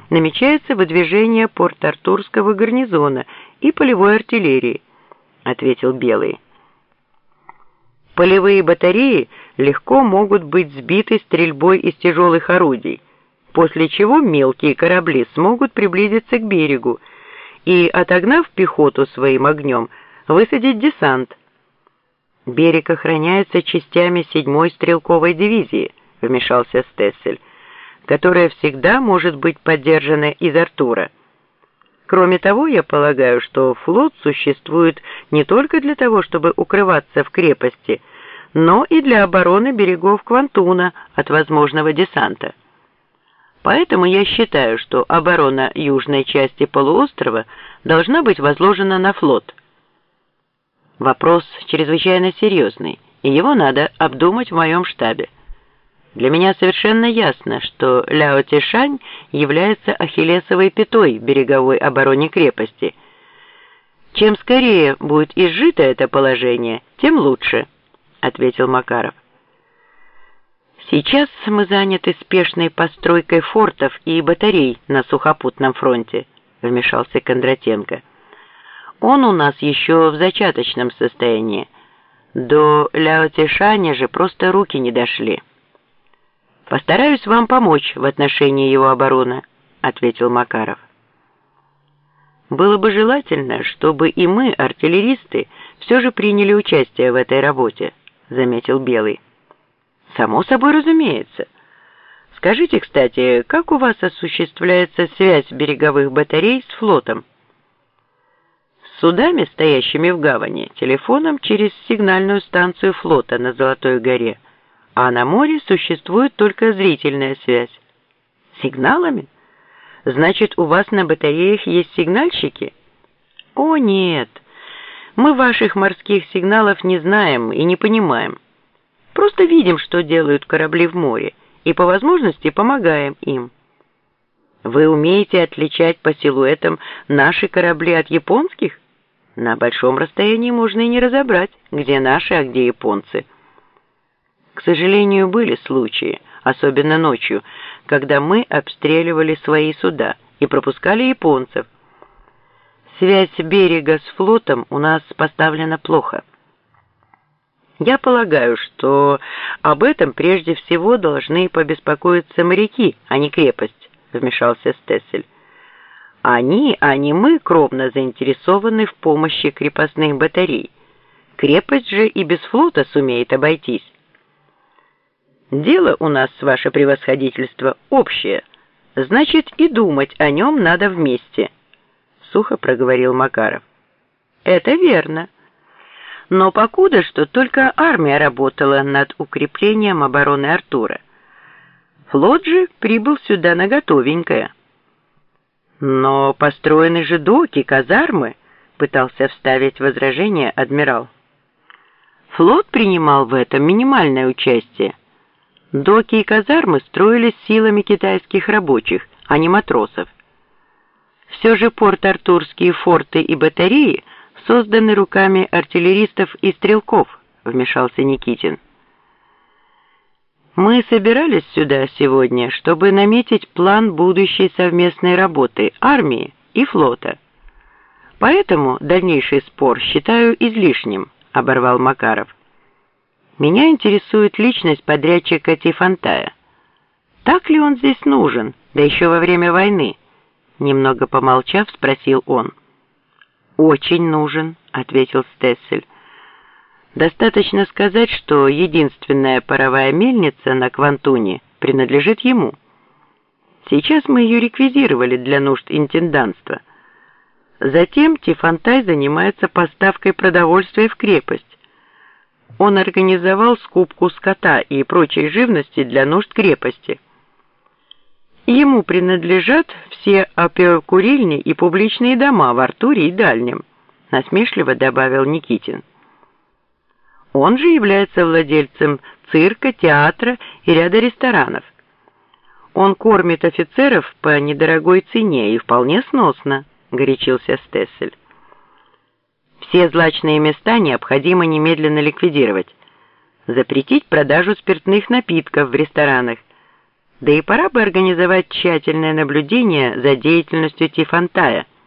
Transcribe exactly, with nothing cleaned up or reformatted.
намечается выдвижение Порт-Артурского гарнизона и полевой артиллерии, — ответил Белый. Полевые батареи легко могут быть сбиты стрельбой из тяжелых орудий, после чего мелкие корабли смогут приблизиться к берегу и, отогнав пехоту своим огнем, высадить десант. «Берег охраняется частями седьмой стрелковой дивизии», — вмешался Стессель, «которая всегда может быть поддержана из Артура. Кроме того, я полагаю, что флот существует не только для того, чтобы укрываться в крепости, но и для обороны берегов Квантуна от возможного десанта. Поэтому я считаю, что оборона южной части полуострова должна быть возложена на флот. Вопрос чрезвычайно серьезный, и его надо обдумать в моем штабе. Для меня совершенно ясно, что Ляо Цишань является ахиллесовой пятой в береговой обороне крепости. Чем скорее будет изжито это положение, тем лучше, — ответил Макаров. Сейчас мы заняты спешной постройкой фортов и батарей на сухопутном фронте, — вмешался Кондратенко. Он у нас еще в зачаточном состоянии. До Ляо Цишаня же просто руки не дошли. «Постараюсь вам помочь в отношении его обороны», — ответил Макаров. «Было бы желательно, чтобы и мы, артиллеристы, все же приняли участие в этой работе», — заметил Белый. «Само собой разумеется. Скажите, кстати, как у вас осуществляется связь береговых батарей с флотом?» «С судами, стоящими в гавани, телефоном через сигнальную станцию флота на Золотой горе, а на море существует только зрительная связь». «Сигналами? Значит, у вас на батареях есть сигнальщики?» «О, нет, мы ваших морских сигналов не знаем и не понимаем. Просто видим, что делают корабли в море, и по возможности помогаем им». «Вы умеете отличать по силуэтам наши корабли от японских? На большом расстоянии можно и не разобрать, где наши, а где японцы». К сожалению, были случаи, особенно ночью, когда мы обстреливали свои суда и пропускали японцев. Связь берега с флотом у нас поставлена плохо. Я полагаю, что об этом прежде всего должны побеспокоиться моряки, а не крепость, вмешался Стессель. Они, а не мы, кровно заинтересованы в помощи крепостных батарей. Крепость же и без флота сумеет обойтись. «Дело у нас, ваше превосходительство, общее, значит, и думать о нем надо вместе», — сухо проговорил Макаров. «Это верно. Но покуда что только армия работала над укреплением обороны Артура. Флот же прибыл сюда на готовенькое». «Но построены же доки, казармы», — пытался вставить возражение адмирал. «Флот принимал в этом минимальное участие. Доки и казармы строились силами китайских рабочих, а не матросов. Все же порт-артурские форты и батареи созданы руками артиллеристов и стрелков», — вмешался Никитин. «Мы собирались сюда сегодня, чтобы наметить план будущей совместной работы армии и флота. Поэтому дальнейший спор считаю излишним», — оборвал Макаров. «Меня интересует личность подрядчика Тифонтая. Так ли он здесь нужен, да еще во время войны?» Немного помолчав, спросил он. «Очень нужен», — ответил Стессель. «Достаточно сказать, что единственная паровая мельница на Квантуне принадлежит ему. Сейчас мы ее реквизировали для нужд интендантства. Затем Тифонтай занимается поставкой продовольствия в крепость. Он организовал скупку скота и прочей живности для нужд крепости. Ему принадлежат все оперкурильни и публичные дома в Артуре и Дальнем», — насмешливо добавил Никитин. «Он же является владельцем цирка, театра и ряда ресторанов. Он кормит офицеров по недорогой цене и вполне сносно», — горячился Стессель. «Все злачные места необходимо немедленно ликвидировать, запретить продажу спиртных напитков в ресторанах, Да и пора бы организовать тщательное наблюдение за деятельностью Тифонтая.